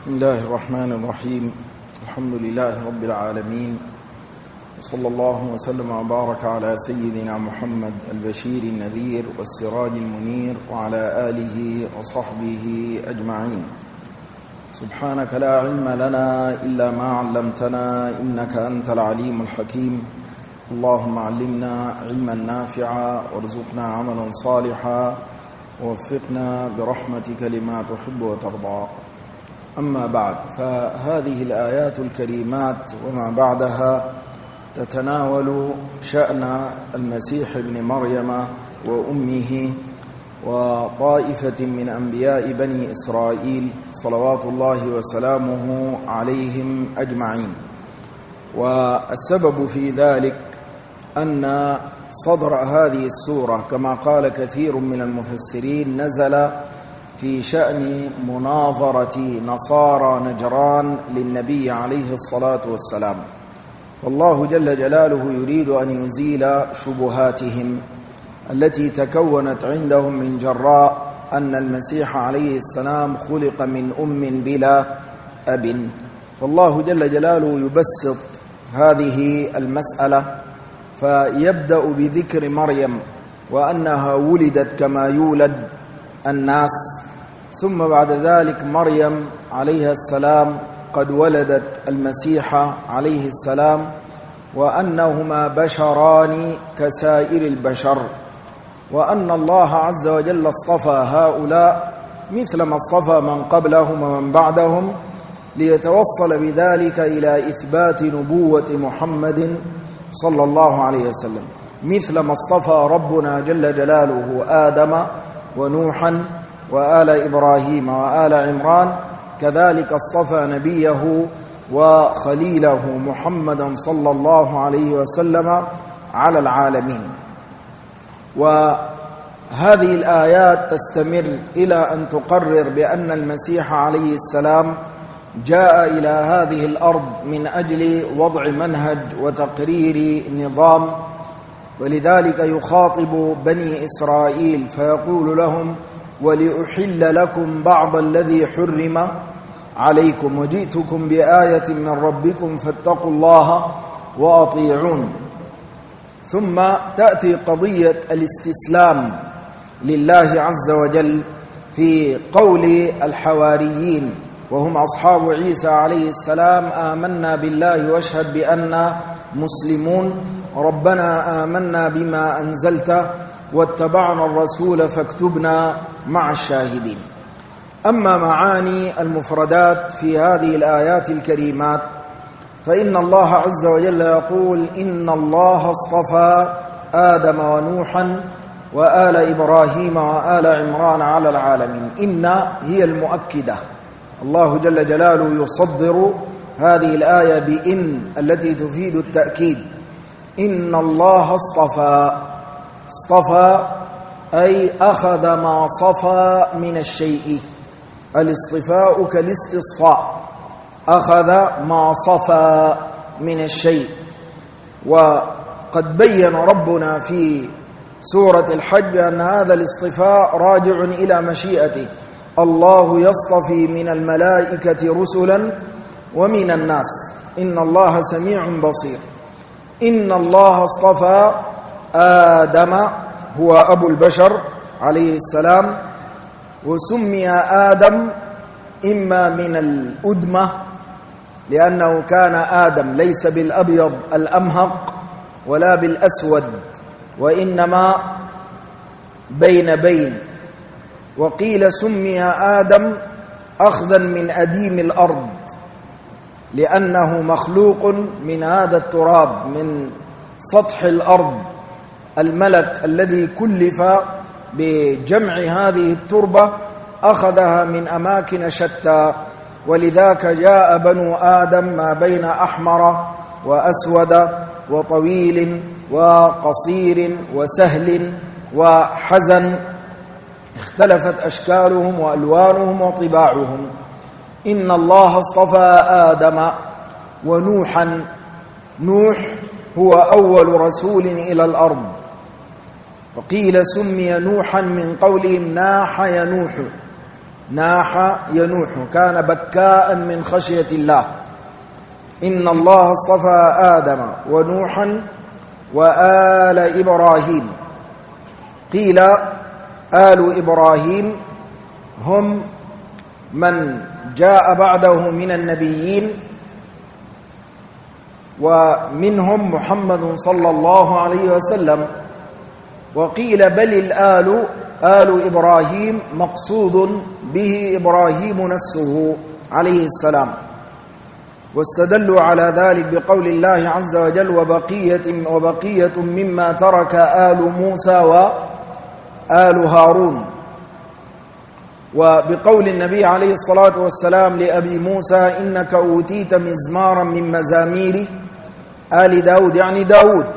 بسم الله الرحمن الرحيم. الحمد لله رب العالمين، وصلى الله وسلم وبارك على سيدنا محمد البشير النذير والسراج المنير وعلى آله وصحبه أجمعين. سبحانك لا علم لنا إلا ما علمتنا إنك أنت العليم الحكيم. اللهم علمنا علما نافعا وارزقنا عملا صالحا ووفقنا برحمتك لما تحب وترضى. أما بعد، فهذه الآيات الكريمات وما بعدها تتناول شأن المسيح ابن مريم وأمه وطائفة من أنبياء بني إسرائيل صلوات الله وسلامه عليهم أجمعين. والسبب في ذلك أن صدر هذه السورة كما قال كثير من المفسرين نزل في شأن مناظرة نصارى نجران للنبي عليه الصلاة والسلام، فالله جل جلاله يريد أن يزيل شبهاتهم التي تكونت عندهم من جراء أن المسيح عليه السلام خلق من أم بلا أب. فالله جل جلاله يبسط هذه المسألة، فيبدأ بذكر مريم وأنها ولدت كما يولد الناس، ثم بعد ذلك مريم عليها السلام قد ولدت المسيح عليه السلام، وأنهما بشران كسائر البشر، وأن الله عز وجل اصطفى هؤلاء مثل ما اصطفى من قبلهم ومن بعدهم، ليتوصل بذلك إلى إثبات نبوة محمد صلى الله عليه وسلم، مثل ما اصطفى ربنا جل جلاله آدم ونوحا وآل إبراهيم وآل عمران، كذلك اصطفى نبيه وخليله محمدا صلى الله عليه وسلم على العالمين. وهذه الآيات تستمر إلى أن تقرر بأن المسيح عليه السلام جاء إلى هذه الأرض من أجل وضع منهج وتقرير نظام، ولذلك يخاطب بني إسرائيل فيقول لهم: ولأحل لكم بعض الذي حرم عليكم وجئتكم بآية من ربكم فاتقوا الله وأطيعون. ثم تأتي قضية الاستسلام لله عز وجل في قول الحواريين وهم أصحاب عيسى عليه السلام: آمنا بالله واشهد بأننا مسلمون، ربنا آمنا بما أنزلت واتبعنا الرسول فاكتبنا مع الشاهدين. أما معاني المفردات في هذه الآيات الكريمات، فإن الله عز وجل يقول: إن الله اصطفى آدم ونوحا وآل إبراهيم وآل عمران على العالمين. إن هي المؤكدة، الله جل جلاله يصدر هذه الآية بإن التي تفيد التأكيد. إن الله اصطفى، اصطفى أي أخذ ما صفى من الشيء، الاصطفاء كالاستصفاء، أخذ ما صفى من الشيء. وقد بين ربنا في سورة الحج أن هذا الاصطفاء راجع إلى مشيئته، الله يصطفي من الملائكة رسلا ومن الناس إن الله سميع بصير. إن الله اصطفى آدم، هو أبو البشر عليه السلام، وسمي آدم إما من الأدمة لأنه كان آدم ليس بالأبيض الأمهق ولا بالأسود، وإنما بين، وقيل سمي آدم أخذا من أديم الأرض لأنه مخلوق من هذا التراب، من سطح الأرض. الملك الذي كلف بجمع هذه التربة أخذها من أماكن شتى، ولذاك جاء بنو آدم ما بين أحمر وأسود وطويل وقصير وسهل وحزن، اختلفت أشكالهم وألوانهم وطباعهم. إن الله اصطفى آدم ونوحا، نوح هو أول رسول إلى الأرض، وقيل سمي نوحا من قولهم ناح ينوح، ناح ينوح، كان بكاء من خشية الله. إن الله اصطفى آدم ونوحا وآل إبراهيم. قيل آل إبراهيم هم من جاء بعده من النبيين، ومنهم محمد صلى الله عليه وسلم. وقيل بل الآل آل إبراهيم مقصود به إبراهيم نفسه عليه السلام. واستدلوا على ذلك بقول الله عز وجل وبقية مما ترك آل موسى وآل هارون، وبقول النبي عليه الصلاة والسلام لأبي موسى إنك أوتيت مزمارا من مزامير آل داود، يعني داود.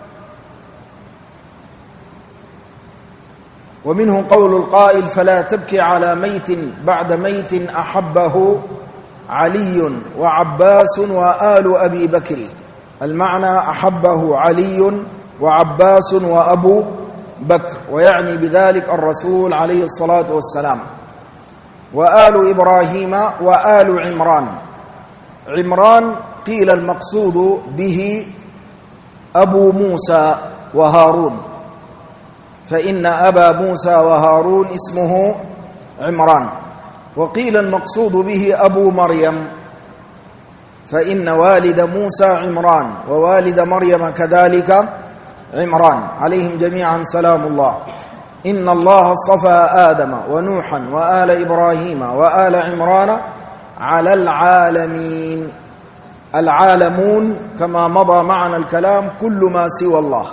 ومنه قول القائل فلا تبكي على ميت بعد ميت أحبه علي وعباس وآل أبي بكر. المعنى أحبه علي وعباس وأبو بكر، ويعني بذلك الرسول عليه الصلاة والسلام. وآل إبراهيم وآل عمران. عمران قيل المقصود به أبو موسى وهارون، فإن أبا موسى وهارون اسمه عمران. وقيل المقصود به أبو مريم، فإن والد موسى عمران ووالد مريم كذلك عمران، عليهم جميعا سلام الله. إن الله اصطفى آدم ونوحا وآل إبراهيم وآل عمران على العالمين. العالمون كما مضى معنا الكلام كل ما سوى الله،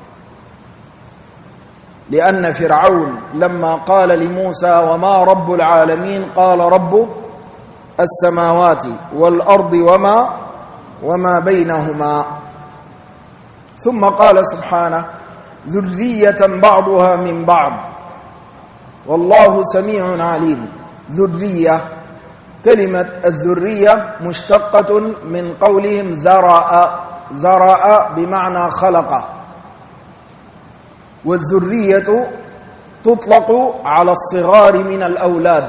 لأن فرعون لما قال لموسى وما رب العالمين قال رب السماوات والأرض وما بينهما. ثم قال سبحانه ذرية بعضها من بعض والله سميع عليم. ذرية، كلمة الذرية مشتقة من قولهم زرع بمعنى خلق، والذرية تطلق على الصغار من الأولاد،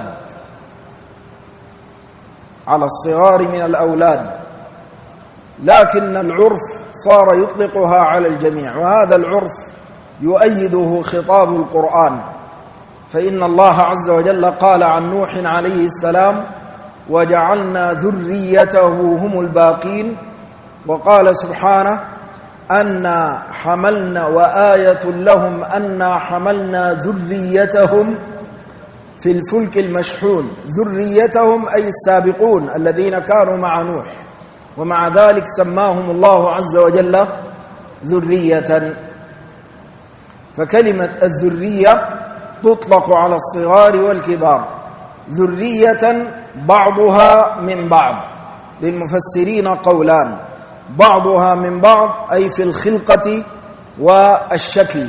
على الصغار من الأولاد، لكن العرف صار يطلقها على الجميع، وهذا العرف يؤيده خطاب القرآن. فإن الله عز وجل قال عن نوح عليه السلام وجعلنا ذريته هم الباقين. وقال سبحانه أنا حملنا وآية لهم أنا حملنا ذريتهم في الفلك المشحون. ذريتهم أي السابقون الذين كانوا مع نوح، ومع ذلك سماهم الله عز وجل ذرية. فكلمة الذرية تطلق على الصغار والكبار. ذرية بعضها من بعض، للمفسرين قولان: بعضها من بعض أي في الخلقة والشكل،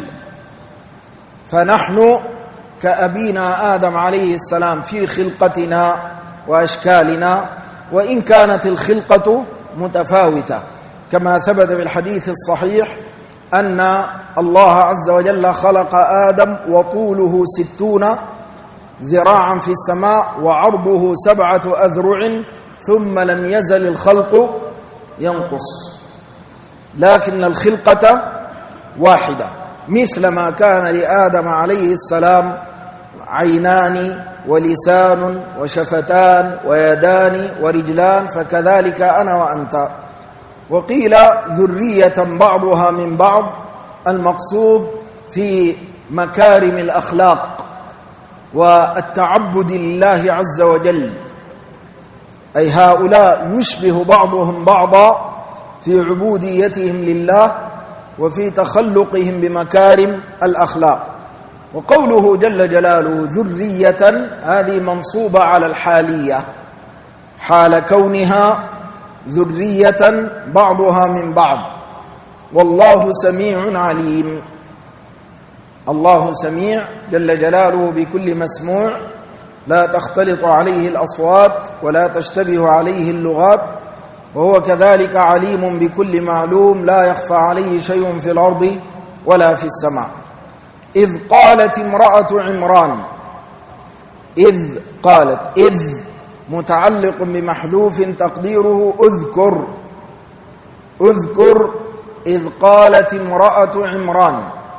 فنحن كأبينا آدم عليه السلام في خلقتنا وأشكالنا، وإن كانت الخلقة متفاوتة، كما ثبت بالحديث الصحيح أن الله عز وجل خلق آدم وطوله 60 ذراعا في السماء وعرضه 7 أذرع، ثم لم يزل الخلق ينقص، لكن الخلقة واحدة. مثل ما كان لآدم عليه السلام عينان ولسان وشفتان ويدان ورجلان، فكذلك أنا وأنت. وقيل ذرية بعضها من بعض، المقصود في مكارم الأخلاق والتعبد لله عز وجل، أي هؤلاء يشبه بعضهم بعضا في عبوديتهم لله وفي تخلقهم بمكارم الأخلاق. وقوله جل جلاله ذرية، هذه منصوبة على الحالية، حال كونها ذرية بعضها من بعض. والله سميع عليم. الله سميع جل جلاله بكل مسموع، لا تختلط عليه الأصوات ولا تشتبه عليه اللغات، وهو كذلك عليم بكل معلوم، لا يخفى عليه شيء في الأرض ولا في السماء. إذ قالت امرأة عمران، إذ قالت. إذ متعلق بمحذوف تقديره اذكر. اذكر إذ قالت امرأة عمران.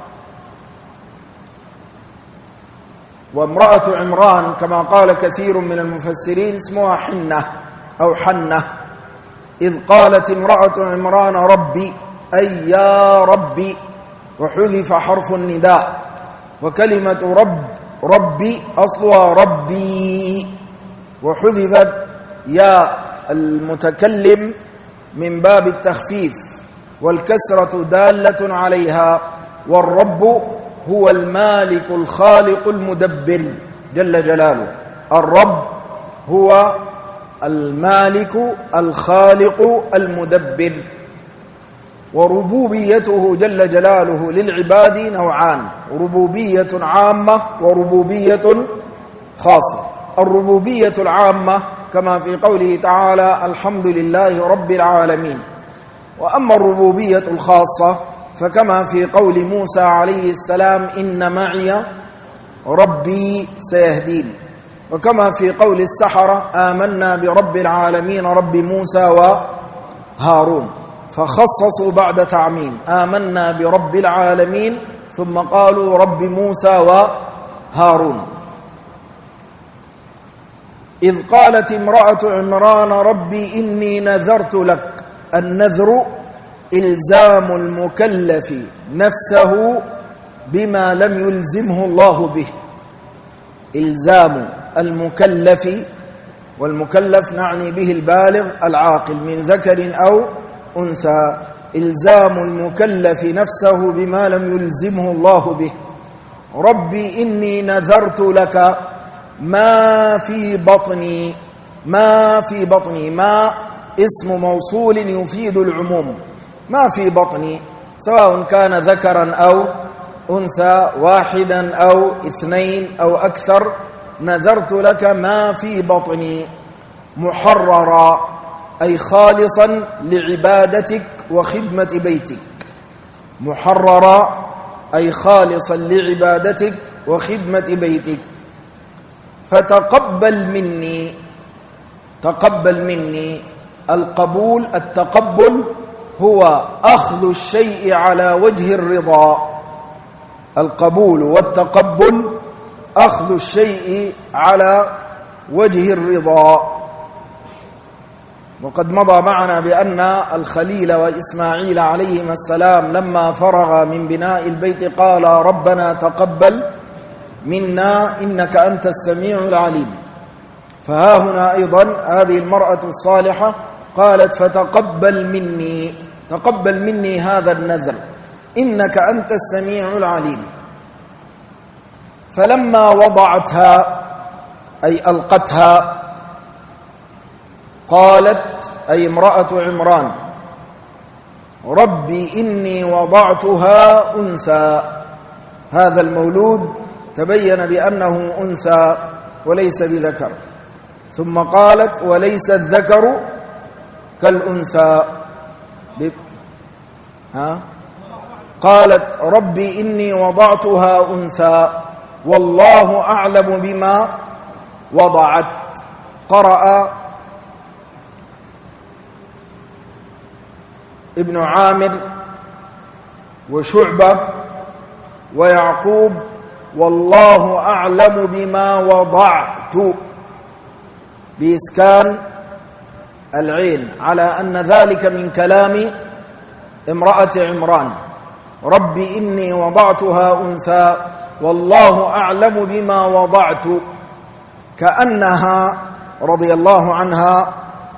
وامرأة عمران كما قال كثير من المفسرين اسمها حنة أو حنة. إذ قالت امرأة عمران ربي أي يا ربي، وحذف حرف النداء، وكلمة ربي أصلها ربي، وحذفت يا المتكلم من باب التخفيف، والكسرة دالة عليها. والرب هو المالك الخالق المدبر جل جلاله. الرب هو المالك الخالق المدبر. وربوبيته جل جلاله للعباد نوعان: ربوبية عامة وربوبية خاصة. الربوبية العامة كما في قوله تعالى الحمد لله رب العالمين. وأما الربوبية الخاصة فكما في قول موسى عليه السلام إن معي ربي سيهدين، وكما في قول السحرة آمنا برب العالمين رب موسى وهارون، فخصصوا بعد تعميم آمنا برب العالمين ثم قالوا رب موسى وهارون. إذ قالت امرأة عمران ربي إني نذرت لك. النذر إلزام المكلف نفسه بما لم يلزمه الله به. إلزام المكلف، والمكلف نعني به البالغ العاقل من ذكر أو أنثى، إلزام المكلف نفسه بما لم يلزمه الله به. ربي إني نذرت لك ما في بطني. ما في بطني، ما اسم موصول يفيد العموم. ما في بطني سواء كان ذكرا أو أنثى، واحدا أو اثنين أو أكثر. نذرت لك ما في بطني محررا أي خالصا لعبادتك وخدمة بيتك. محررا أي خالصا لعبادتك وخدمة بيتك. فتقبل مني. تقبل مني. القبول، التقبل هو أخذ الشيء على وجه الرضا. القبول والتقبل أخذ الشيء على وجه الرضا. وقد مضى معنا بأن الخليل وإسماعيل عليهما السلام لما فرغ من بناء البيت قال ربنا تقبل منا إنك أنت السميع العليم. فها هنا أيضا هذه المرأة الصالحة قالت فتقبل مني. تقبل مني هذا النذر إنك أنت السميع العليم. فلما وضعتها أي ألقتها قالت أي امرأة عمران ربي إني وضعتها أنثى. هذا المولود تبين بأنه أنثى وليس بذكر. ثم قالت وليس الذكر كالأنثى. قالت ربي إني وضعتها أنثى والله أعلم بما وضعت. قرأ ابن عامر وشعبة ويعقوب والله أعلم بما وضعت بإسكان العين، على أن ذلك من كلام امرأة عمران. ربي إني وضعتها أنثى والله أعلم بما وضعت. كأنها رضي الله عنها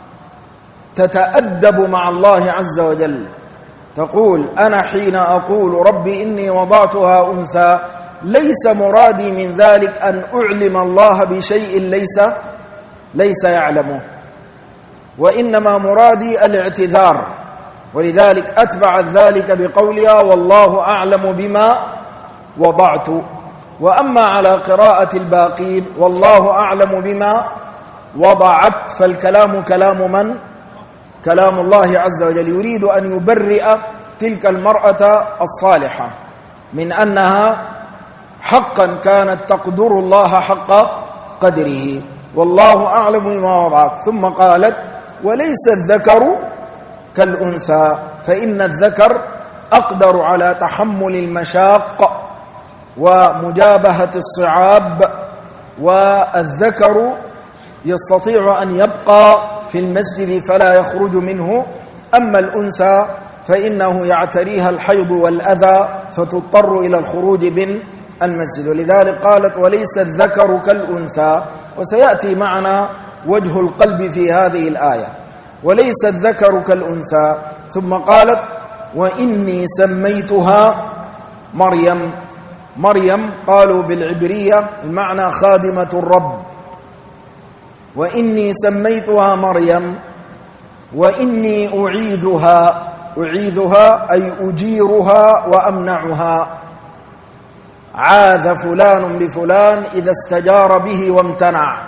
تتأدب مع الله عز وجل، تقول أنا حين أقول ربي إني وضعتها أنثى ليس مرادي من ذلك أن أعلم الله بشيء ليس يعلمه، وإنما مرادي الاعتذار. ولذلك أتبعت ذلك بقولها والله أعلم بما وضعت. وأما على قراءة الباقين والله أعلم بما وضعت فالكلام كلام من؟ كلام الله عز وجل. يريد أن يبرئ تلك المرأة الصالحة من أنها حقا كانت تقدر الله حق قدره. والله أعلم بما وضعت. ثم قالت وليس الذكر كالأنثى، فإن الذكر أقدر على تحمل المشاق ومجابهة الصعاب، والذكر يستطيع أن يبقى في المسجد فلا يخرج منه، أما الأنثى فإنه يعتريها الحيض والأذى فتضطر إلى الخروج من المسجد. ولذلك قالت وليس الذكر كالأنثى، وسيأتي معنا وجه القلب في هذه الآية، وليس الذكر كالأنثى. ثم قالت وإني سميتها مريم. مريم قالوا بالعبرية المعنى خادمة الرب، وإني سميتها مريم وإني أعيذها. أعيذها أي أجيرها وأمنعها. عاذ فلان بفلان إذا استجار به وامتنع.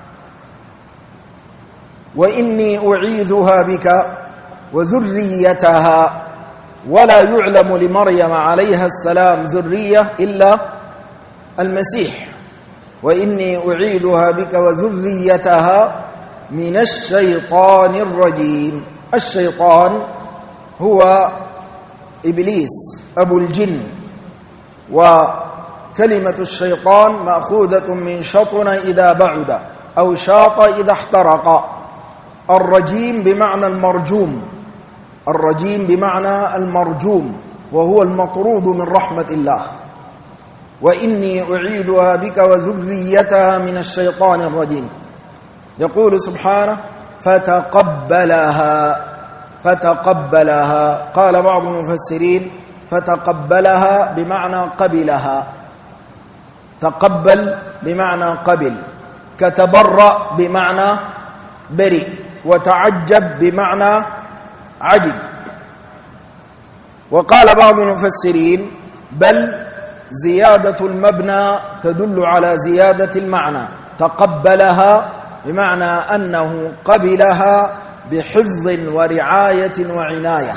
وإني أعيذها بك وذريتها. ولا يعلم لمريم عليها السلام ذرية إلا المسيح. وإني أعيذها بك وذريتها من الشيطان الرجيم. الشيطان هو إبليس أبو الجن، وكلمة الشيطان مأخوذة من شطن إذا بعد أو شاط إذا احترق. الرجيم بمعنى المرجوم، الرجيم بمعنى المرجوم، وهو المطرود من رحمة الله. وإني أعيذها بك وذريتها من الشيطان الرجيم. يقول سبحانه فتقبلها. فتقبلها قال بعض المفسرين فتقبلها بمعنى قبلها. تقبل بمعنى قبل، كتبرأ بمعنى برئ، وتعجب بمعنى عجب. وقال بعض المفسرين بل زيادة المبنى تدل على زيادة المعنى. تقبلها بمعنى أنه قبلها بحفظ ورعاية وعناية.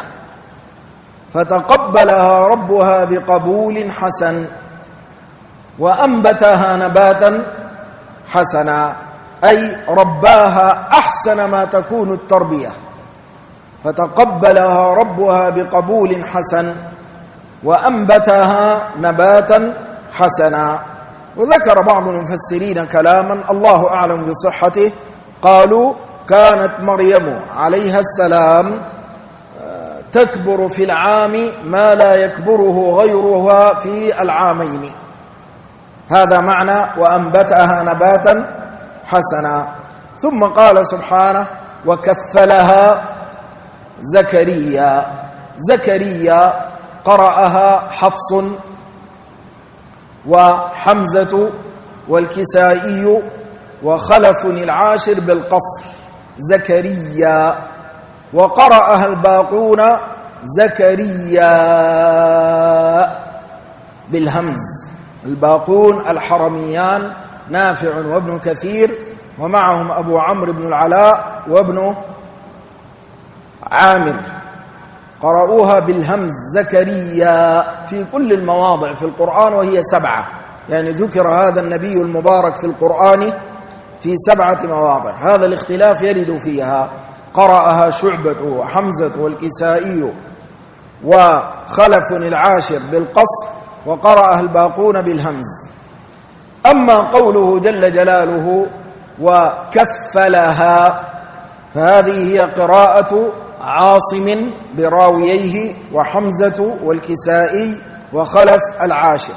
فتقبلها ربها بقبول حسن وأنبتها نباتا حسنا، أي رباها أحسن ما تكون التربية. فتقبلها ربها بقبول حسن وأنبتها نباتا حسنا. وذكر بعض المفسرين كلاما الله أعلم بصحته، قالوا كانت مريم عليها السلام تكبر في العام ما لا يكبره غيرها في العامين. هذا معنى وأنبتها نباتا حسنا. ثم قال سبحانه وكفلها زكريا. زكريا قرأها حفص وحمزة والكسائي وخلف العاشر بالقصر زكريا، وقرأها الباقون زكريا بالهمز. الباقون الحرميان نافع وابن كثير، ومعهم أبو عمرو بن العلاء وابن عامر، قرأوها بالهمز زكريا في كل المواضع في القرآن، وهي 7. يعني ذكر هذا النبي المبارك في القرآن في 7 مواضع. هذا الاختلاف يرد فيها. قرأها شعبة وحمزة والكسائي وخلف العاشر بالقصر، وقرأها الباقون بالهمز. أما قوله جل جلاله وكفلها، فهذه هي قراءة عاصم براوييه وحمزة والكسائي وخلف العاشر.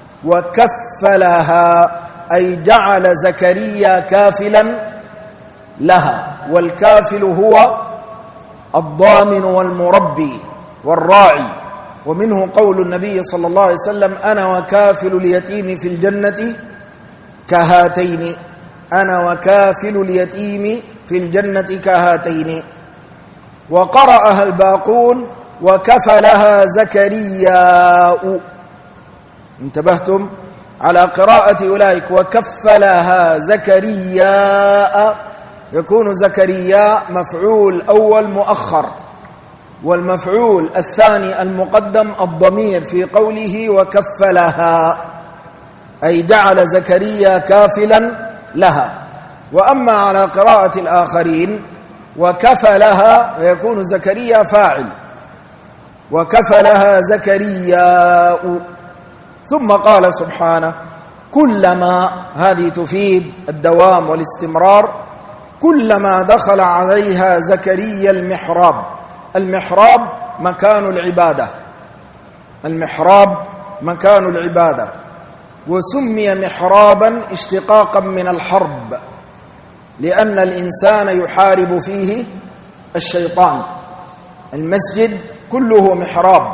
وكفلها أي جعل زكريا كافلا لها، والكافل هو الضامن والمربي والراعي. ومنه قول النبي صلى الله عليه وسلم أنا وكافل اليتيم في الجنة كهاتين. أنا وكافل اليتيم في الجنة كهاتين. وقرأها الباقون وكفلها زكرياء. انتبهتم على قراءة أولئك وكفلها زكرياء، يكون زكرياء مفعول أول مؤخر، والمفعول الثاني المقدم الضمير في قوله وكفلها، أي جعل زكريا كافلا لها. وأما على قراءة الآخرين وكفلها فيكون زكريا فاعل، وكفلها زكريا. ثم قال سبحانه كلما، هذه تفيد الدوام والاستمرار، كلما دخل عليها زكريا المحراب. المحراب مكان العبادة، المحراب مكان العبادة، وسمي محرابا اشتقاقا من الحرب، لأن الإنسان يحارب فيه الشيطان. المسجد كله محراب،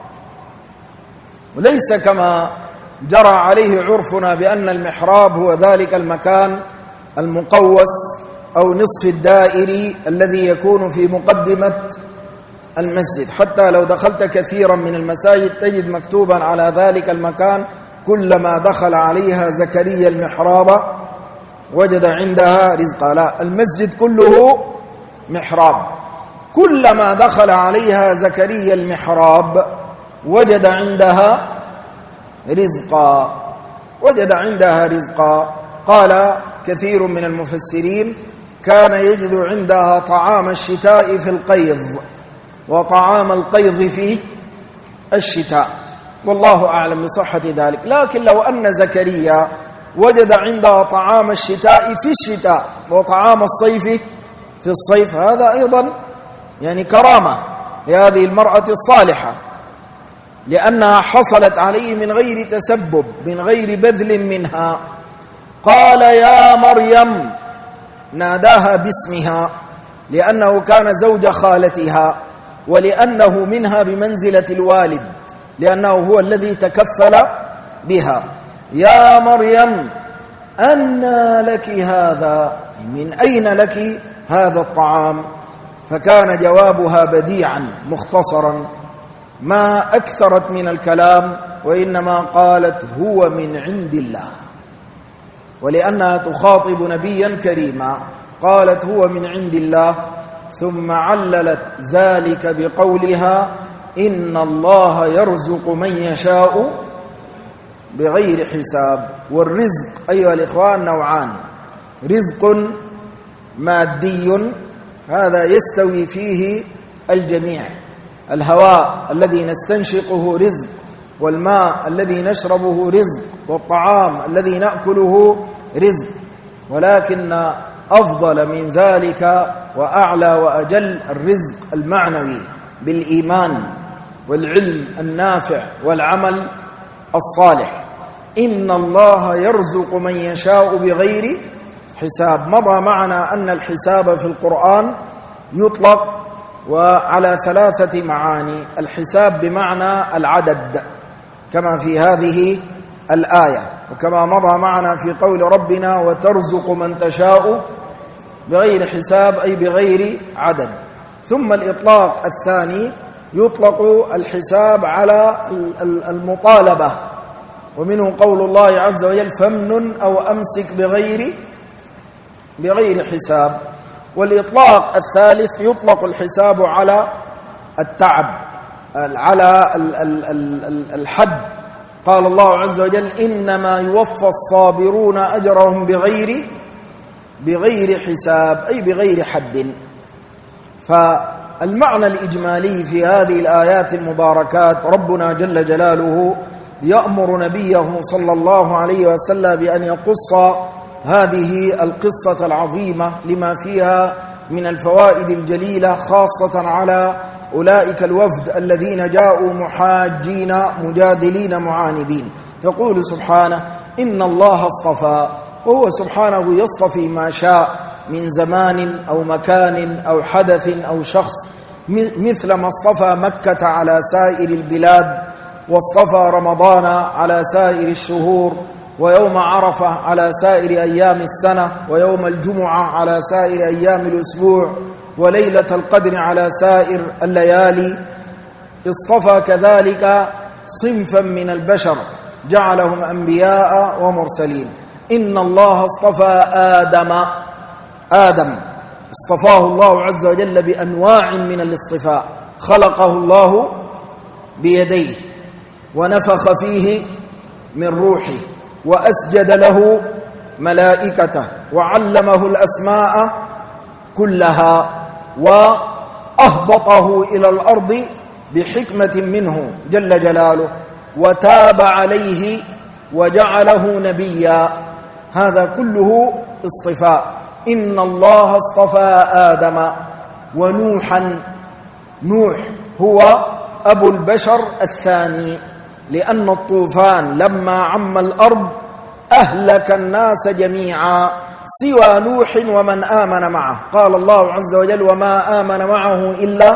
وليس كما جرى عليه عرفنا بأن المحراب هو ذلك المكان المقوس أو نصف الدائري الذي يكون في مقدمة المسجد. حتى لو دخلت كثيرا من المساجد تجد مكتوبا على ذلك المكان كلما دخل عليها زكريا المحراب وجد عندها رزقا. لا، المسجد كله محراب. كلما دخل عليها زكريا المحراب وجد عندها رزقا، وجد عندها رزقا. قال كثير من المفسرين كان يجد عندها طعام الشتاء في القيض وطعام القيض في الشتاء، والله أعلم بصحة ذلك. لكن لو أن زكريا وجد عندها طعام الشتاء في الشتاء وطعام الصيف في الصيف، هذا أيضا يعني كرامة لهذه المرأة الصالحة، لأنها حصلت عليه من غير تسبب، من غير بذل منها. قال يا مريم، ناداها باسمها لأنه كان زوج خالتها، ولأنه منها بمنزلة الوالد، لأنه هو الذي تكفل بها. يا مريم أنى لك هذا، من أين لك هذا الطعام؟ فكان جوابها بديعا مختصرا، ما أكثرت من الكلام، وإنما قالت هو من عند الله، ولأنها تخاطب نبيا كريما قالت هو من عند الله. ثم عللت ذلك بقولها إن الله يرزق من يشاء بغير حساب. والرزق أيها الإخوان نوعان: رزق مادي، هذا يستوي فيه الجميع، الهواء الذي نستنشقه رزق، والماء الذي نشربه رزق، والطعام الذي نأكله رزق. ولكن أفضل من ذلك وأعلى وأجل الرزق المعنوي بالإيمان والعلم النافع والعمل الصالح. إن الله يرزق من يشاء بغير حساب. مضى معنا أن الحساب في القرآن يطلق وعلى 3 معاني: الحساب بمعنى العدد كما في هذه الآية، وكما مضى معنا في قول ربنا وترزق من تشاء بغير حساب أي بغير عدد. ثم الإطلاق الثاني يطلق الحساب على المطالبة، ومنه قول الله عز وجل فامنن أو أمسك بغير حساب. والإطلاق الثالث يطلق الحساب على التعب، على الحد. قال الله عز وجل إنما يوفى الصابرون أجرهم بغير حساب أي بغير حد. فالمعنى الإجمالي في هذه الآيات المباركات ربنا جل جلاله يأمر نبيه صلى الله عليه وسلم بأن يقص هذه القصة العظيمة لما فيها من الفوائد الجليلة، خاصة على أولئك الوفد الذين جاءوا محاجين مجادلين معاندين. يقول سبحانه إن الله اصطفى، وهو سبحانه يصطفي ما شاء من زمان أو مكان أو حدث أو شخص، مثل ما اصطفى مكة على سائر البلاد، واصطفى رمضان على سائر الشهور، ويوم عرفة على سائر أيام السنة، ويوم الجمعة على سائر أيام الأسبوع، وليلة القدر على سائر الليالي. اصطفى كذلك صنفا من البشر جعلهم أنبياء ومرسلين. إن الله اصطفى آدم اصطفاه الله عز وجل بأنواع من الاصطفاء، خلقه الله بيديه ونفخ فيه من روحه وأسجد له ملائكته وعلمه الأسماء كلها وأهبطه إلى الأرض بحكمة منه جل جلاله وتاب عليه وجعله نبيا. هذا كله اصطفاء. إن الله اصطفى آدم ونوحا. نوح هو أبو البشر الثاني، لأن الطوفان لما عم الأرض أهلك الناس جميعا سوى نوح ومن آمن معه. قال الله عز وجل وما آمن معه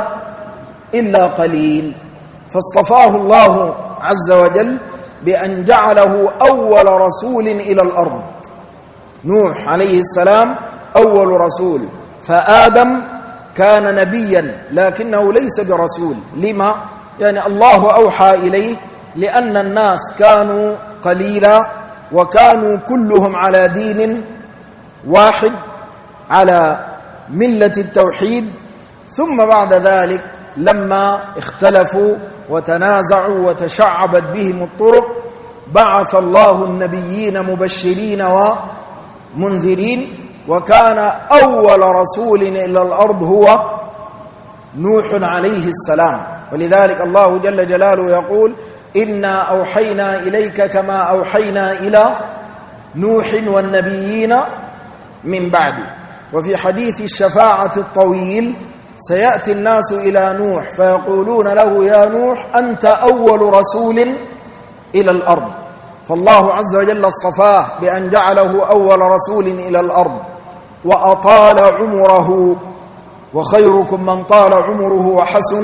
إلا قليل. فاصطفاه الله عز وجل بأن جعله أول رسول إلى الأرض. نوح عليه السلام أول رسول، فآدم كان نبيا لكنه ليس برسول. لما؟ يعني الله أوحى إليه لأن الناس كانوا قليلا وكانوا كلهم على دين واحد على ملة التوحيد. ثم بعد ذلك لما اختلفوا وتنازعوا وتشعبت بهم الطرق بعث الله النبيين مبشرين ومنذرين، وكان أول رسول إلى الأرض هو نوح عليه السلام. ولذلك الله جل جلاله يقول إنا أوحينا إليك كما أوحينا إلى نوح والنبيين من بعده. وفي حديث الشفاعة الطويل سيأتي الناس إلى نوح فيقولون له يا نوح أنت أول رسول إلى الأرض. فالله عز وجل اصطفاه بأن جعله أول رسول إلى الأرض وأطال عمره، وخيركم من طال عمره وحسن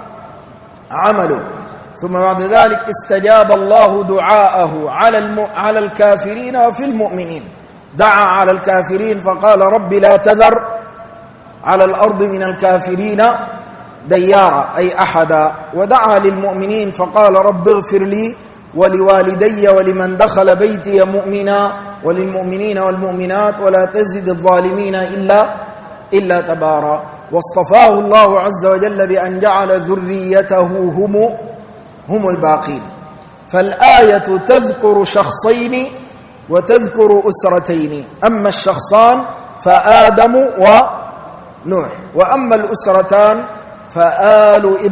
عمله. ثم بعد ذلك استجاب الله دعاءه على الكافرين وفي المؤمنين. دعا على الكافرين فقال رب لا تذر على الأرض من الكافرين ديارا أي أحدا. ودعا للمؤمنين فقال رب اغفر لي ولوالدي ولمن دخل بيتي مؤمنا وللمؤمنين والمؤمنات ولا تزد الظالمين إلا تبارا. واصطفاه الله عز وجل بأن جعل ذريته هم الباقين. فالآية تذكر شخصين وتذكر أسرتين، أما الشخصان فآدم ونوح، وأما الأسرتان فآل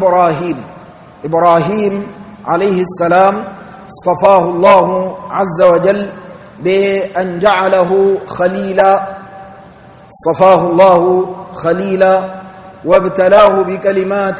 إبراهيم عليه السلام اصطفاه الله عز وجل بأن جعله خليلا. اصطفاه الله خليلا وابتلاه بكلمات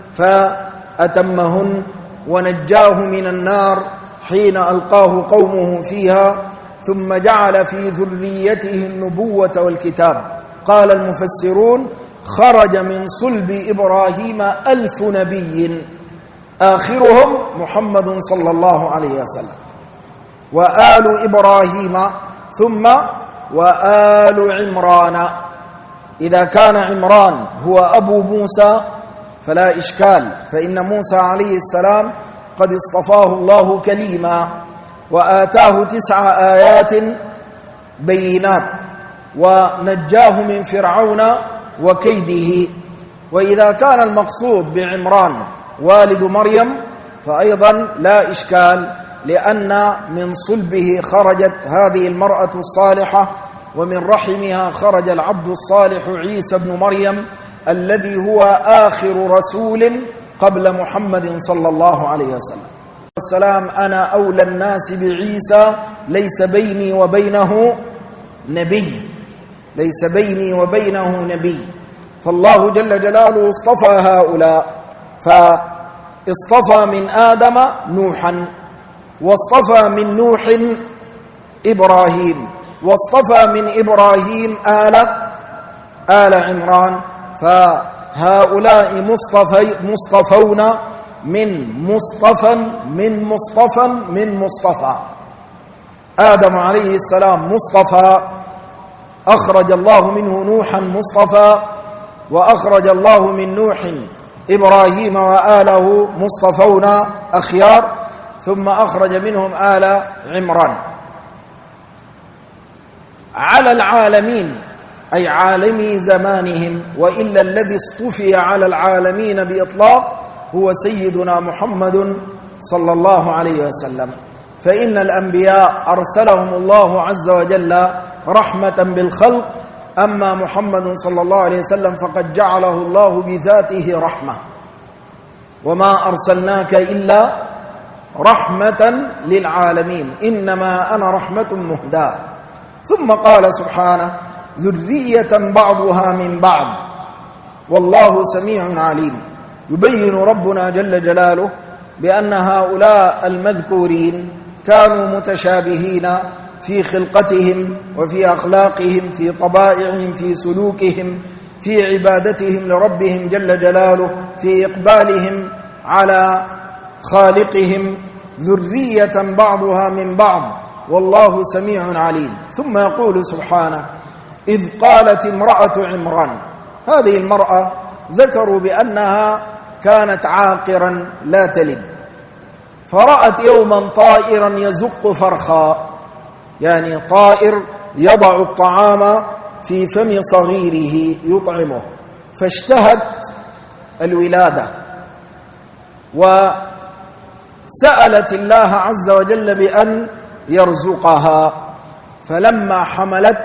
فأتمهن ونجاه من النار حين ألقاه قومه فيها، ثم جعل في ذريته النبوة والكتاب. قال المفسرون خرج من صلب إبراهيم 1000 نبي آخرهم محمد صلى الله عليه وسلم. وآل إبراهيم ثم وآل عمران. إذا كان عمران هو أبو موسى فلا إشكال، فإن موسى عليه السلام قد اصطفاه الله كليما وآتاه 9 آيات بينات ونجاه من فرعون وكيده. وإذا كان المقصود بعمران والد مريم فأيضا لا إشكال، لأن من صلبه خرجت هذه المرأة الصالحة ومن رحمها خرج العبد الصالح عيسى بن مريم الذي هو آخر رسول قبل محمد صلى الله عليه وسلم. السلام أنا أولى الناس بعيسى ليس بيني وبينه نبي. فالله جل جلاله اصطفى هؤلاء، فاصطفى من آدم نوحا، واصطفى من نوح إبراهيم، واصطفى من إبراهيم آل عمران. فهؤلاء مصطفون من مصطفى. آدم عليه السلام مصطفى، أخرج الله منه نوحا مصطفى، وأخرج الله من نوح إبراهيم وآله مصطفون أخيار، ثم أخرج منهم آل عمران. على العالمين أي عالمي زمانهم، وإلا الذي اصطفي على العالمين بإطلاق هو سيدنا محمد صلى الله عليه وسلم. فإن الأنبياء أرسلهم الله عز وجل رحمة بالخلق، أما محمد صلى الله عليه وسلم فقد جعله الله بذاته رحمة، وما أرسلناك إلا رحمة للعالمين، إنما أنا رحمة مهداة. ثم قال سبحانه: ذرية بعضها من بعض والله سميع عليم. يبين ربنا جل جلاله بأن هؤلاء المذكورين كانوا متشابهين في خلقتهم وفي أخلاقهم، في طبائعهم، في سلوكهم، في عبادتهم لربهم جل جلاله، في إقبالهم على خالقهم. ذرية بعضها من بعض والله سميع عليم. ثم يقول سبحانه: إذ قالت امرأة عمران. هذه المرأة ذكروا بأنها كانت عاقرا لا تلد، فرأت يوما طائرا يزق فرخا، يعني طائر يضع الطعام في فم صغيره يطعمه، فاشتهت الولادة وسألت الله عز وجل بأن يرزقها، فلما حملت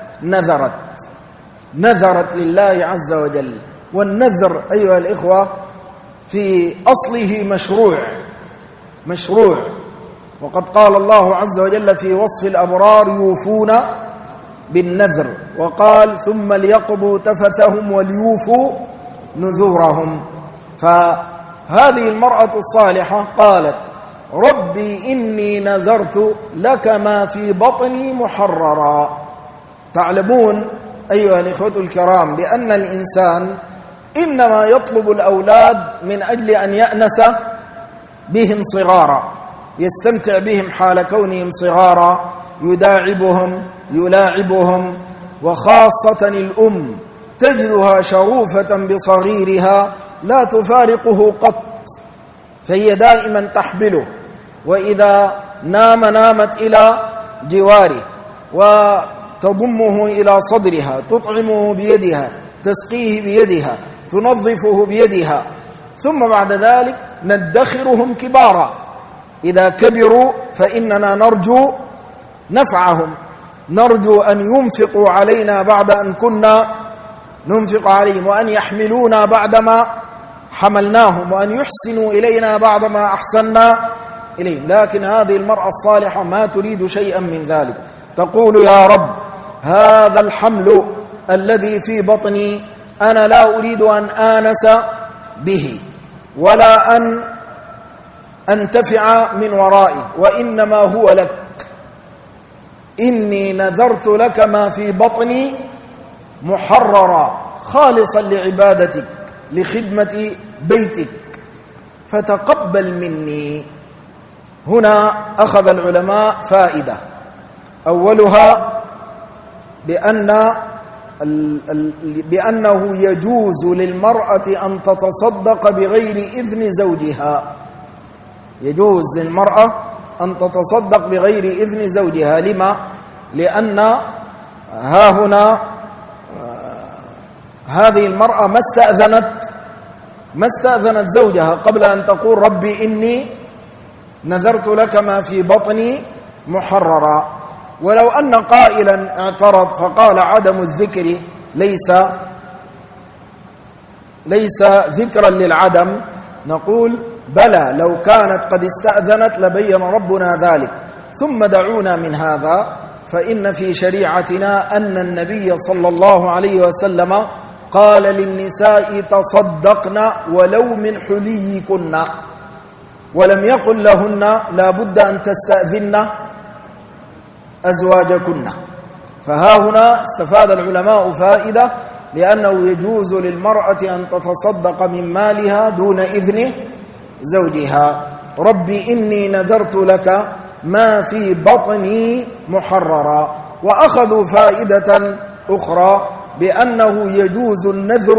نذرت لله عز وجل. والنذر أيها الإخوة في أصله مشروع، وقد قال الله عز وجل في وصف الأبرار: يوفون بالنذر، وقال: ثم ليقضوا تفثهم وليوفوا نذورهم. فهذه المرأة الصالحة قالت: ربي إني نذرت لك ما في بطني محررا. تعلمون أيها الإخوة الكرام بأن الإنسان إنما يطلب الأولاد من أجل أن يأنس بهم صغارا، يستمتع بهم حال كونهم صغارا، يداعبهم يلاعبهم. وخاصة الأم تجدها شغوفة بصغيرها لا تفارقه قط، فهي دائما تحبله، وإذا نامت إلى جواره وتضمه إلى صدرها، تطعمه بيدها، تسقيه بيدها، تنظفه بيدها. ثم بعد ذلك ندخرهم كبارا، إذا كبروا فإننا نرجو نفعهم، نرجو أن ينفقوا علينا بعد أن كنا ننفق عليهم، وأن يحملونا بعدما حملناهم، وأن يحسنوا إلينا بعدما أحسننا إليهم. لكن هذه المرأة الصالحة ما تريد شيئا من ذلك، تقول: يا رب، هذا الحمل الذي في بطني أنا لا أريد أن آنس به ولا أن أنتفع من ورائه، وإنما هو لك. إني نذرت لك ما في بطني محررا خالصا لعبادتك لخدمة بيتك فتقبل مني. هنا أخذ العلماء فائدة، أولها بأنه يجوز للمرأة أن تتصدق بغير إذن زوجها. يجوز للمرأة أن تتصدق بغير إذن زوجها. لما؟ لأن هنا هذه المرأة ما استأذنت زوجها قبل أن تقول: ربي إني نذرت لك ما في بطني محررا. ولو أن قائلا اعترض فقال: عدم الذكر ليس ذكرا للعدم، نقول: بلى، لو كانت قد استأذنت لبين ربنا ذلك. ثم دعونا من هذا، فإن في شريعتنا أن النبي صلى الله عليه وسلم قال للنساء: تصدقن ولو من حليكن، ولم يقل لهن لا بد أن تستأذن أزواجكن. فها هنا استفاد العلماء فائدة، لأنه يجوز للمرأة أن تتصدق من مالها دون إذن زوجها. ربي إني نذرت لك ما في بطني محررا. وأخذوا فائدة أخرى بأنه يجوز النذر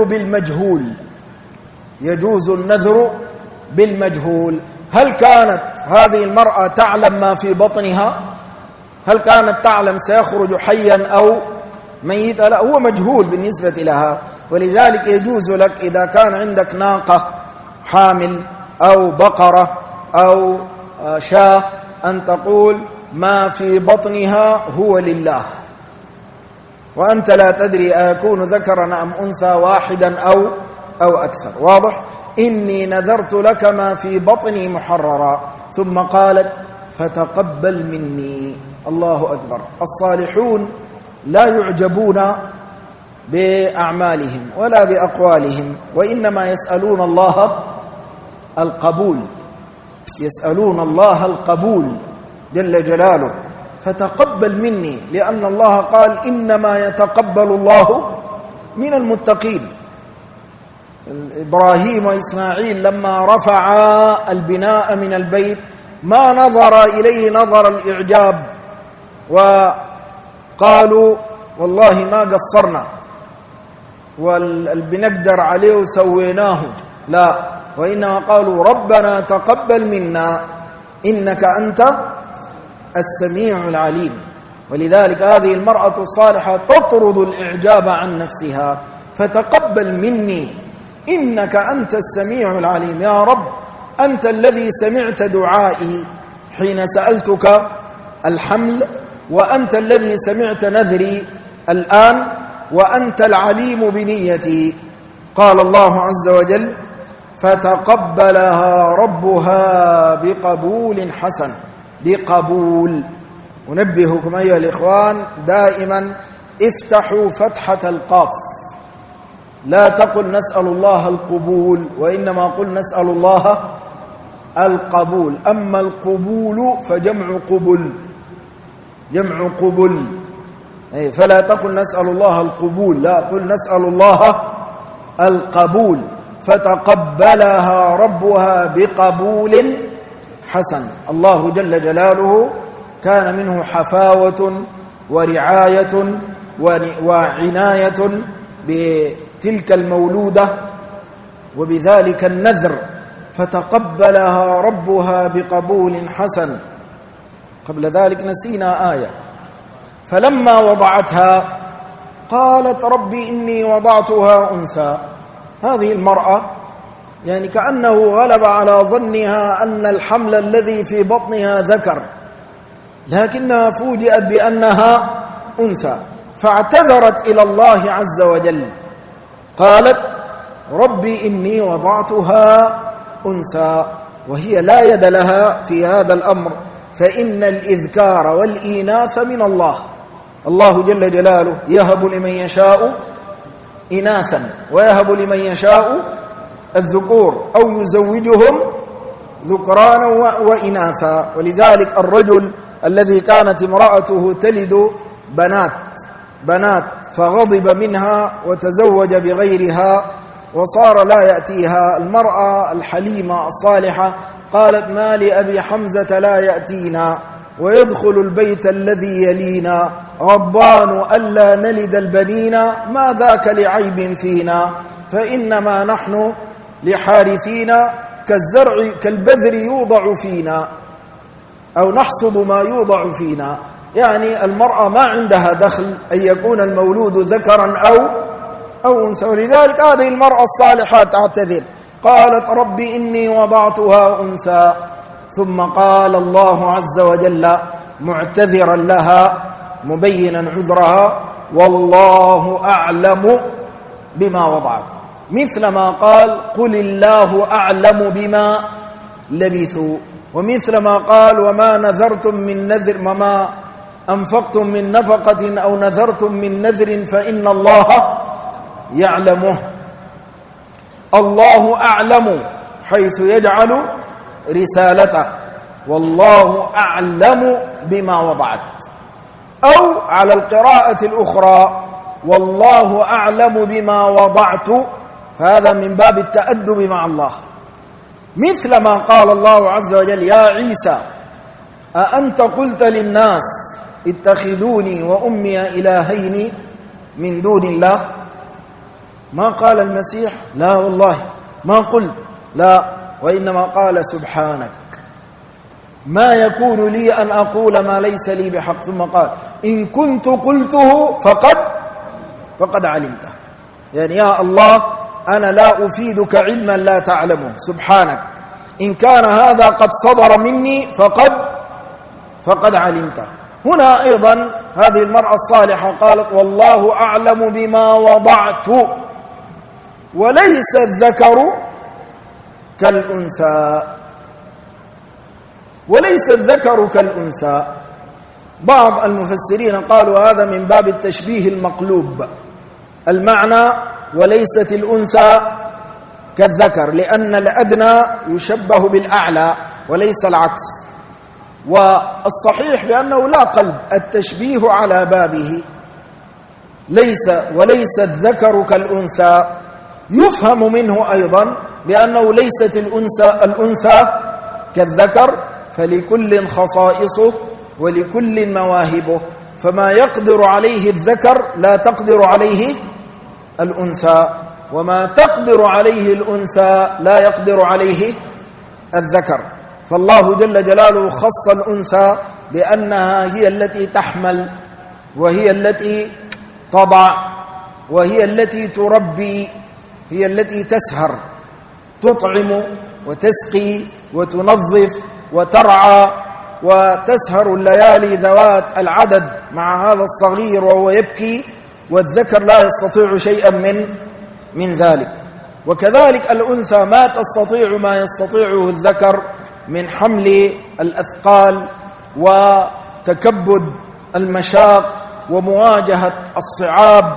بالمجهول. هل كانت هذه المرأة تعلم ما في بطنها؟ هل كانت تعلم سيخرج حيا أو ميتا؟ لا، هو مجهول بالنسبة لها. ولذلك يجوز لك إذا كان عندك ناقة حامل أو بقرة أو شاة أن تقول ما في بطنها هو لله، وأنت لا تدري أيكون ذكرا أم أنثى، واحدا أو أكثر. واضح؟ إني نذرت لك ما في بطني محررا. ثم قالت فتقبل مني. الله أكبر. الصالحون لا يعجبون بأعمالهم ولا بأقوالهم، وإنما يسألون الله القبول، يسألون الله القبول جل جلاله. فتقبل مني، لأن الله قال إنما يتقبل الله من المتقين. إبراهيم وإسماعيل لما رفعا البناء من البيت ما نظر إليه نظر الإعجاب وقالوا والله ما قصرنا والبنقدر عليه وسويناه، لا، وإنما قالوا ربنا تقبل منا إنك أنت السميع العليم. ولذلك هذه المرأة الصالحة تطرد الإعجاب عن نفسها. فتقبل مني إنك أنت السميع العليم. يا رب أنت الذي سمعت دعائي حين سألتك الحمل، وأنت الذي سمعت نذري الآن، وأنت العليم بنيتي. قال الله عز وجل فتقبلها ربها بقبول حسن. بقبول. أنبهكم أيها الإخوان دائما افتحوا فتحة القاف، لا تقل نسأل الله القبول، وإنما قل نسأل الله القبول. أما القبول فجمع قبل، جمع قبل، فلا تقل نسأل الله القبول، لا، قل نسأل الله القبول. فتقبلها ربها بقبول حسن. الله جل جلاله كان منه حفاوة ورعاية وعناية بتلك المولودة وبذلك النذر. فتقبلها ربها بقبول حسن. قبل ذلك نسينا آية. فلما وضعتها قالت ربي إني وضعتها أنثى. هذه المرأة يعني كأنه غلب على ظنها أن الحمل الذي في بطنها ذكر، لكنها فوجئت بأنها أنثى، فاعتذرت إلى الله عز وجل. قالت ربي إني وضعتها أنثى، وهي لا يد لها في هذا الأمر، فإن الإذكار والإيناث من الله. الله جل جلاله يهب لمن يشاء إناثا ويهب لمن يشاء الذكور أو يزوجهم ذكرانا وإناثا. ولذلك الرجل الذي كانت امرأته تلد بنات فغضب منها وتزوج بغيرها وصار لا يأتيها. المرأة الحليمة الصالحة قالت ما لأبي حمزة لا يأتينا ويدخل البيت الذي يلينا، ربان ألا نلد البنين ما ذاك لعيب فينا، فإنما نحن لحارثين كالزرع كالبذر يوضع فينا، أو نحصد ما يوضع فينا. يعني المرأة ما عندها دخل أن يكون المولود ذكرا أو أنثى. ولذلك هذه المرأة الصالحة تعتذر، قالت ربي إني وضعتها أنثى. ثم قال الله عز وجل معتذرا لها مبينا عذرها والله أعلم بما وضعت، مثل ما قال قل الله أعلم بما لبثوا، ومثل ما قال وما نذرتم من نذر وما أنفقتم من نفقة أو نذرتم من نذر فإن الله يعلمه. الله أعلم حيث يجعل رسالته، والله أعلم بما وضعت. أو على القراءة الأخرى والله أعلم بما وضعت، هذا من باب التأدب مع الله. مثل ما قال الله عز وجل يا عيسى أأنت قلت للناس اتخذوني وأمي إلهين من دون الله؟ ما قال المسيح لا والله ما قلت، لا، وإنما قال سبحانك ما يكون لي أن أقول ما ليس لي بحق، ثم قال إن كنت قلته فقد علمته. يعني يا الله أنا لا أفيدك علما لا تعلمه، سبحانك إن كان هذا قد صدر مني فقد علمت. هنا أيضا هذه المرأة الصالحة قالت والله أعلم بما وضعت وليس الذكر كالأنثى، وليس الذكر كالأنثى. بعض المفسرين قالوا هذا من باب التشبيه المقلوب، المعنى وليست الأنثى كالذكر، لأن الأدنى يشبه بالأعلى وليس العكس. والصحيح بأنه لا قلب، التشبيه على بابه. وليس الذكر كالأنثى يفهم منه أيضا بأنه ليست الأنثى كالذكر، فلكل خصائصه ولكل مواهبه، فما يقدر عليه الذكر لا تقدر عليه الأنثى، وما تقدر عليه الأنثى لا يقدر عليه الذكر. فالله جل جلاله خص الأنثى بأنها هي التي تحمل، وهي التي تضع، وهي التي تربي، هي التي تسهر، تطعم وتسقي وتنظف وترعى، وتسهر الليالي ذوات العدد مع هذا الصغير وهو يبكي، والذكر لا يستطيع شيئا من ذلك. وكذلك الأنثى ما تستطيع ما يستطيعه الذكر من حمل الأثقال وتكبد المشاق ومواجهة الصعاب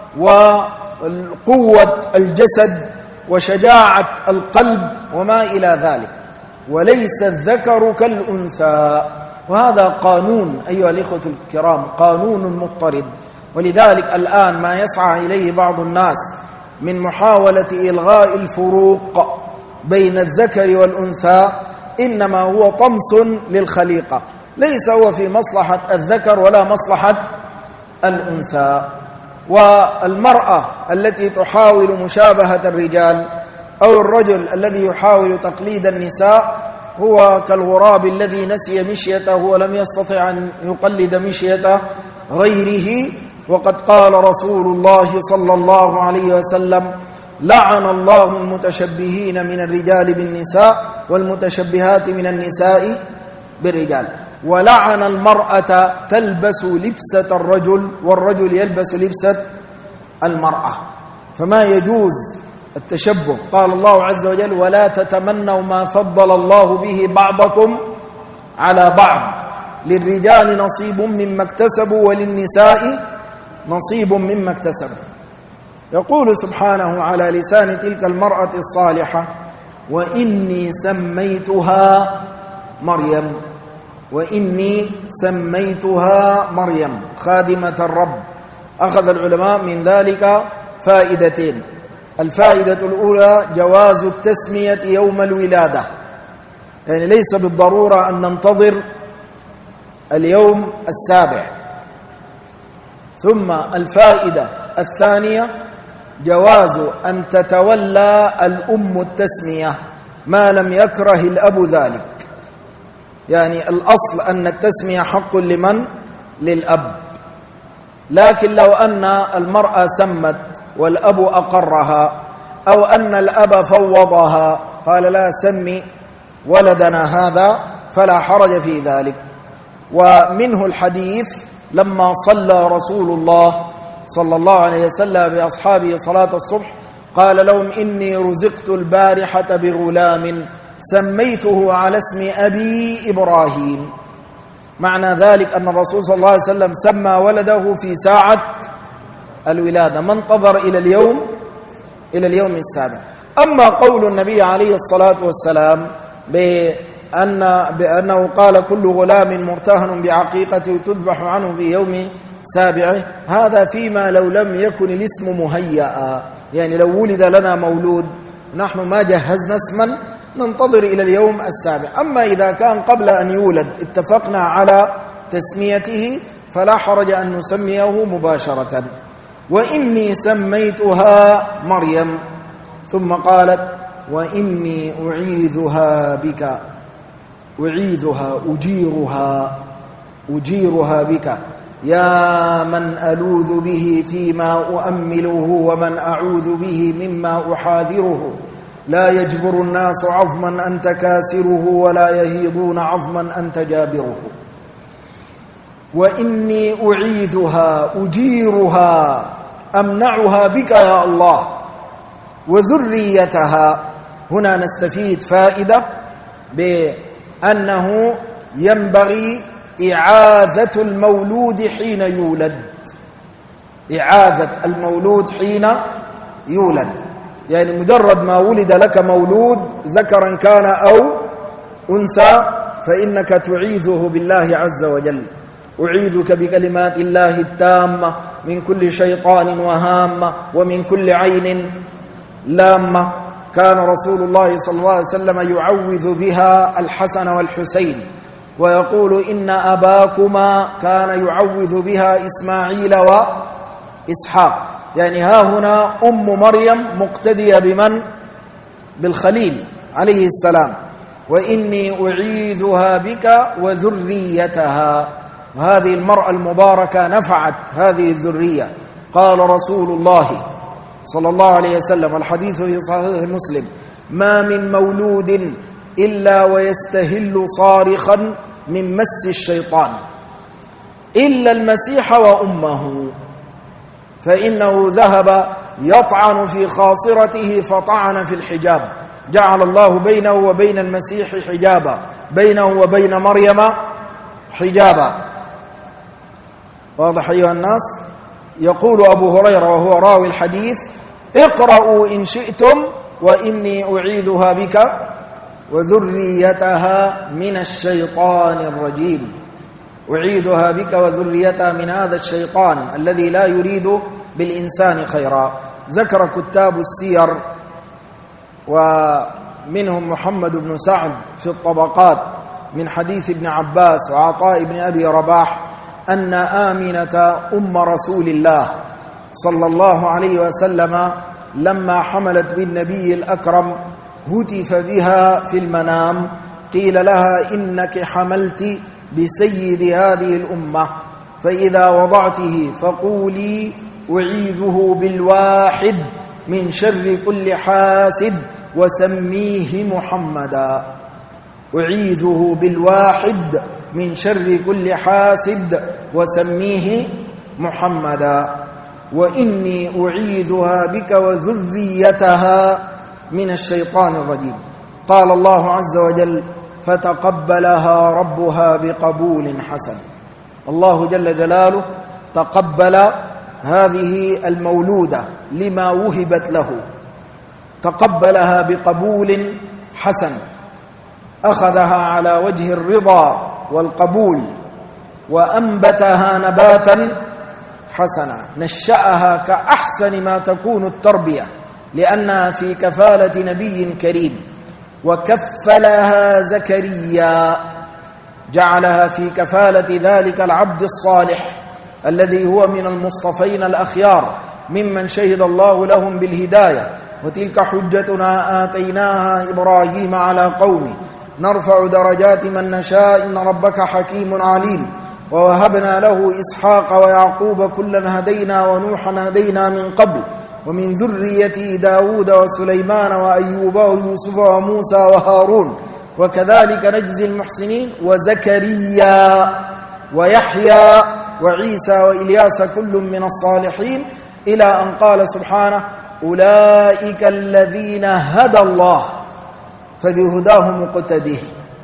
وقوة الجسد وشجاعة القلب وما إلى ذلك. وليس الذكر كالأنثى، وهذا قانون أيها الإخوة الكرام، قانون مضطرد. ولذلك الآن ما يسعى إليه بعض الناس من محاولة إلغاء الفروق بين الذكر والأنثى إنما هو طمس للخليقة، ليس هو في مصلحة الذكر ولا مصلحة الأنثى. والمرأة التي تحاول مشابهة الرجال أو الرجل الذي يحاول تقليد النساء هو كالغراب الذي نسي مشيته ولم يستطع أن يقلد مشية غيره. وقد قال رسول الله صلى الله عليه وسلم: لعن الله المتشبهين من الرجال بالنساء والمتشبهات من النساء بالرجال، ولعن المرأة تلبس لبسة الرجل والرجل يلبس لبسة المرأة، فما يجوز التشبه. قال الله عز وجل: ولا تتمنوا ما فضل الله به بعضكم على بعض، للرجال نصيب مما اكتسبوا وللنساء نصيب مما اكتسبوا. يقول سبحانه على لسان تلك المرأة الصالحة: وإني سميتها مريم، وإني سميتها مريم خادمة الرب. أخذ العلماء من ذلك فائدتين. الفائدة الأولى جواز التسمية يوم الولادة، يعني ليس بالضرورة أن ننتظر اليوم السابع. ثم الفائدة الثانية جواز أن تتولى الأم التسمية ما لم يكره الأب ذلك، يعني الأصل أن التسمية حق لمن؟ للأب. لكن لو أن المرأة سمت والأب أقرها، أو أن الأب فوضها قال: لا سمي ولدنا هذا، فلا حرج في ذلك. ومنه الحديث لما صلى رسول الله صلى الله عليه وسلم بأصحابه صلاة الصبح قال لهم: إني رزقت البارحة بغلام سميته على اسم أبي إبراهيم. معنى ذلك أن الرسول صلى الله عليه وسلم سمى ولده في ساعة الولادة، ما انتظر إلى اليوم السابع. أما قول النبي عليه الصلاة والسلام بأنه قال: كل غلام مرتهن بعقيقته تذبح عنه في يوم سابعه، هذا فيما لو لم يكن الاسم مهيئا، يعني لو ولد لنا مولود نحن ما جهزنا اسما ننتظر إلى اليوم السابع. أما إذا كان قبل أن يولد اتفقنا على تسميته فلا حرج أن نسميه مباشرة. وإني سميتها مريم، ثم قالت: وإني أعيذها بك، أجيرها بك يا من ألوذ به فيما أؤمله ومن أعوذ به مما أحاذره. لا يجبر الناس عظما أنت كاسره ولا يهيضون عظما أنت جابره. وإني أعيذها أجيرها أمنعها بك يا الله وذريتها. هنا نستفيد فائدة بأنه ينبغي إعاذة المولود حين يولد، إعاذة المولود حين يولد، يعني مجرد ما ولد لك مولود ذكرا كان أو أنثى فإنك تعيذه بالله عز وجل. أعيذك بكلمات الله التامة من كل شيطان وهامة ومن كل عين لامة. كان رسول الله صلى الله عليه وسلم يعوذ بها الحسن والحسين ويقول إن أباكما كان يعوذ بها إسماعيل وإسحاق. يعني ها هنا أم مريم مقتدية بمن؟ بالخليل عليه السلام. وإني أعيذها بك وذريتها. هذه المرأة المباركة نفعت هذه الذرية. قال رسول الله صلى الله عليه وسلم، الحديث في صحيح مسلم: ما من مولود إلا ويستهل صارخا من مس الشيطان إلا المسيح وأمه، فإنه ذهب يطعن في خاصرته فطعن في الحجاب، جعل الله بينه وبين المسيح حجابا، بينه وبين مريم حجابا. واضح أيها الناس؟ يقول أبو هريرة وهو راوي الحديث: اقرأوا إن شئتم وإني أعيذها بك وذريتها من الشيطان الرجيم. أعيذها بك وذريتها من هذا الشيطان الذي لا يريد بالإنسان خيرا. ذكر كتاب السير ومنهم محمد بن سعد في الطبقات من حديث ابن عباس وعطاء بن أبي رباح أن آمنة أم رسول الله صلى الله عليه وسلم لما حملت بالنبي الأكرم هتف بها في المنام، قيل لها: إنك حملت بسيد هذه الأمة، فإذا وضعته فقولي: أعيذه بالواحد من شر كل حاسد وسميه محمدا. أعيذه بالواحد من شر كل حاسد وسميه محمدا. وإني أعيذها بك وذريتها من الشيطان الرجيم. قال الله عز وجل: فتقبلها ربها بقبول حسن. الله جل جلاله تقبل هذه المولودة لما وهبت له، تقبلها بقبول حسن، أخذها على وجه الرضا والقبول وأنبتها نباتا حسنا، نشأها كأحسن ما تكون التربية لأنها في كفالة نبي كريم. وكفلها زكريا، جعلها في كفالة ذلك العبد الصالح الذي هو من المصطفين الأخيار ممن شهد الله لهم بالهداية. وتلك حجتنا آتيناها إبراهيم على قومه نرفع درجات من نشاء إن ربك حكيم عليم. ووهبنا له إسحاق ويعقوب كلا هدينا ونوحا هدينا من قبل ومن ذريته داود وسليمان وأيوب ويوسف وموسى وهارون وكذلك نجزي المحسنين وزكريا ويحيى وعيسى وإلياس كل من الصالحين، إلى أن قال سبحانه: أولئك الذين هدى الله فبهداه مقتده.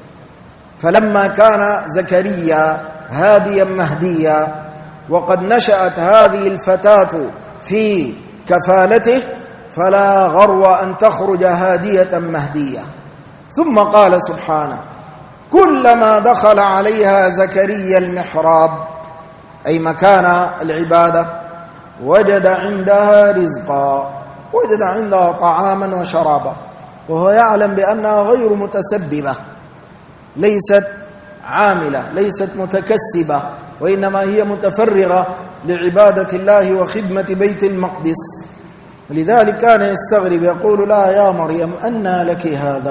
فلما كان زكريا هاديا مهديا وقد نشأت هذه الفتاة في كفالته فلا غرو أن تخرج هادية مهدية. ثم قال سبحانه: كلما دخل عليها زكريا المحراب، أي مكان العبادة، وجد عندها رزقا، وجد عندها طعاما وشرابا، وهو يعلم بأنها غير متسببة، ليست عاملة، ليست متكسبة، وإنما هي متفرغة لعبادة الله وخدمة بيت المقدس. ولذلك كان يستغرب يقول: لا يا مريم أنى لك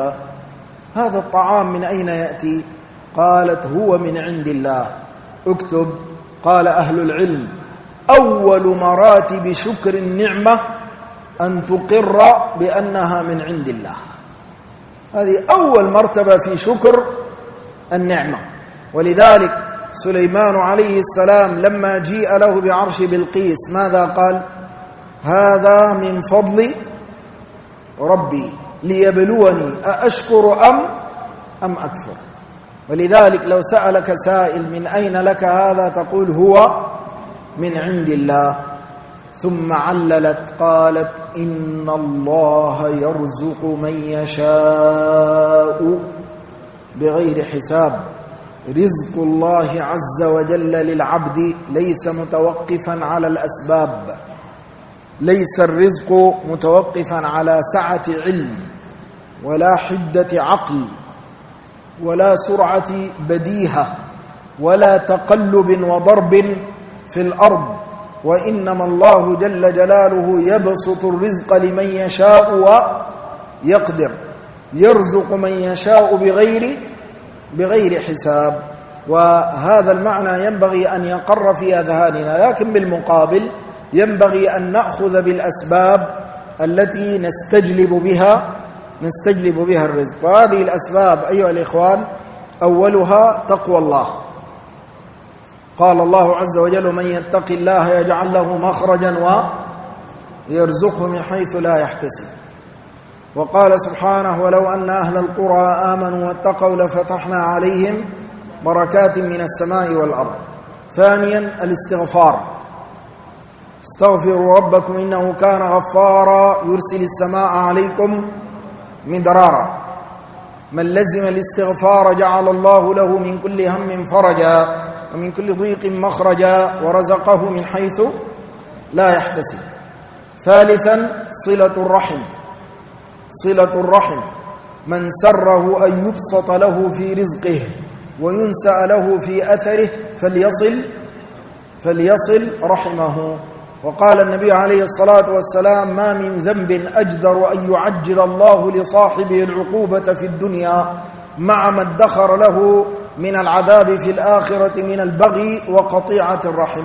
هذا الطعام من أين يأتي؟ قالت: هو من عند الله. اكتب. قال أهل العلم: أول مراتب شكر النعمة أن تقر بأنها من عند الله. هذه أول مرتبة في شكر النعمة. ولذلك سليمان عليه السلام لما جيء له بعرش بلقيس ماذا قال؟ هذا من فضل ربي ليبلوني أأشكر أم أكفر. ولذلك لو سألك سائل من أين لك هذا تقول هو من عند الله. ثم عللت قالت إن الله يرزق من يشاء بغير حساب. رزق الله عز وجل للعبد ليس متوقفا على الأسباب، ليس الرزق متوقفا على سعة علم ولا حدة عقل ولا سرعة بديهة ولا تقلب وضرب في الأرض، وإنما الله جل جلاله يبسط الرزق لمن يشاء ويقدر، يرزق من يشاء بغير حساب. وهذا المعنى ينبغي أن يقر في أذهاننا، لكن بالمقابل ينبغي أن نأخذ بالأسباب التي نستجلب بها الرزق. وهذه الأسباب أيها الإخوان أولها تقوى الله. قال الله عز وجل من يتق الله يجعل له مخرجا ويرزقه من حيث لا يحتسب. وقال سبحانه ولو أن أهل القرى آمنوا واتقوا لفتحنا عليهم بركات من السماء والأرض. ثانيا الاستغفار، استغفروا ربكم إنه كان غفارا يرسل السماء عليكم مدرارا. من لزم الاستغفار جعل الله له من كل هم فرجا ومن كل ضيق مخرجا ورزقه من حيث لا يحتسب. ثالثا صلة الرحم، صلة الرحم من سره أن يبسط له في رزقه وينسأ له في أثره فليصل رحمه. وقال النبي عليه الصلاة والسلام ما من ذنب أجدر أن يعجل الله لصاحبه العقوبة في الدنيا مع ما ادخر له من العذاب في الآخرة من البغي وقطيعة الرحم.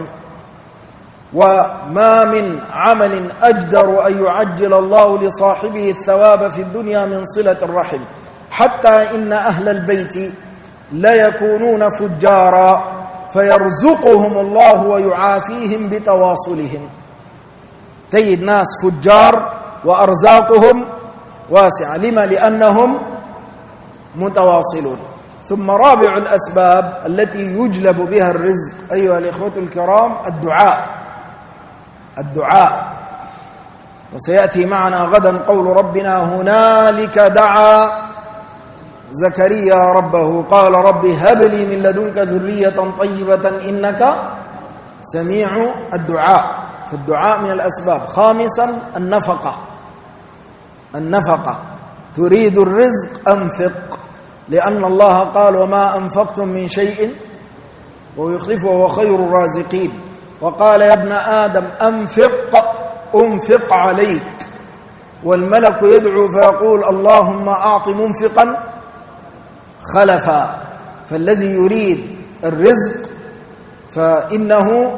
وما من عمل أجدر أن يعجل الله لصاحبه الثواب في الدنيا من صلة الرحم، حتى إن أهل البيت لا يكونون فجارا فيرزقهم الله ويعافيهم بتواصلهم. تجد ناس فجار وأرزاقهم واسعة، لما؟ لأنهم متواصلون. ثم رابع الأسباب التي يجلب بها الرزق أيها الإخوة الكرام الدعاء. وسيأتي معنا غدا قول ربنا هنالك دعا زكريا ربه قال رب هب لي من لدنك ذرية طيبة إنك سميع الدعاء. فالدعاء من الأسباب. خامسا النفقة. تريد الرزق أنفق، لأن الله قال وما أنفقتم من شيء ويخلفه وهو خير الرازقين. وقال يا ابن آدم أنفق عليك، والملك يدعو فيقول اللهم أعط منفقا خلفا. فالذي يريد الرزق فإنه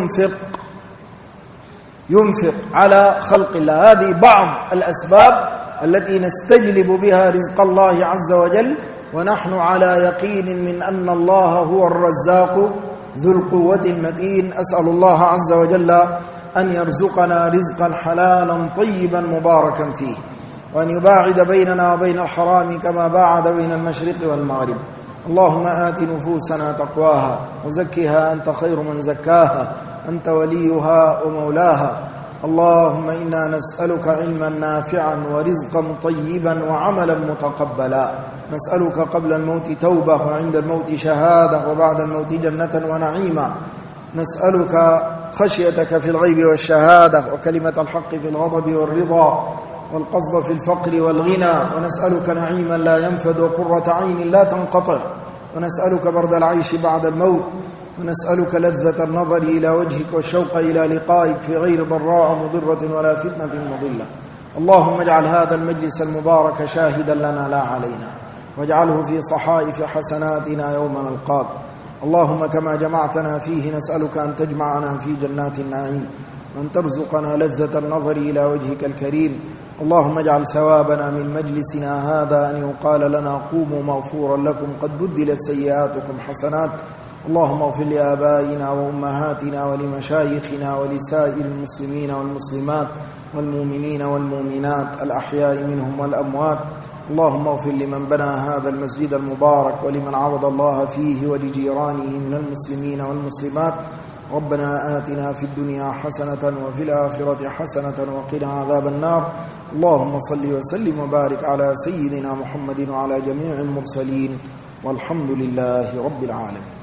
ينفق على خلق الله. هذه بعض الأسباب التي نستجلب بها رزق الله عز وجل، ونحن على يقين من أن الله هو الرزاق ذو القوة المتين. أسأل الله عز وجل أن يرزقنا رزقا حلالا طيبا مباركا فيه، وأن يباعد بيننا وبين الحرام كما باعد بين المشرق والمغرب. اللهم آت نفوسنا تقواها وزكها أنت خير من زكاها أنت وليها ومولاها. اللهم إنا نسألك علما نافعا ورزقا طيبا وعملا متقبلا. نسألك قبل الموت توبة وعند الموت شهادة وبعد الموت جنة ونعيما. نسألك خشيتك في الغيب والشهادة وكلمة الحق في الغضب والرضا والقصد في الفقر والغنى. ونسألك نعيما لا ينفد وقرة عين لا تنقطع. ونسألك برد العيش بعد الموت. ونسألك لذة النظر إلى وجهك والشوق إلى لقائك في غير ضراء مضرة ولا فتنة مضلة. اللهم اجعل هذا المجلس المبارك شاهدا لنا لا علينا، واجعله في صحائف حسناتنا يوم نلقاك. اللهم كما جمعتنا فيه نسألك أن تجمعنا في جنات النعيم، وأن ترزقنا لذة النظر إلى وجهك الكريم. اللهم اجعل ثوابنا من مجلسنا هذا أن يقال لنا قوموا مغفورا لكم قد بدلت سيئاتكم حسنات. اللهم اغفر لآبائنا وأمهاتنا ولمشايخنا ولسائر المسلمين والمسلمات والمؤمنين والمؤمنات الأحياء منهم والأموات. اللهم اغفر لمن بنى هذا المسجد المبارك ولمن عبد الله فيه ولجيرانه من المسلمين والمسلمات. ربنا آتنا في الدنيا حسنة وفي الآخرة حسنة وقنا عذاب النار. اللهم صل وسلم وبارك على سيدنا محمد وعلى جميع المرسلين والحمد لله رب العالمين.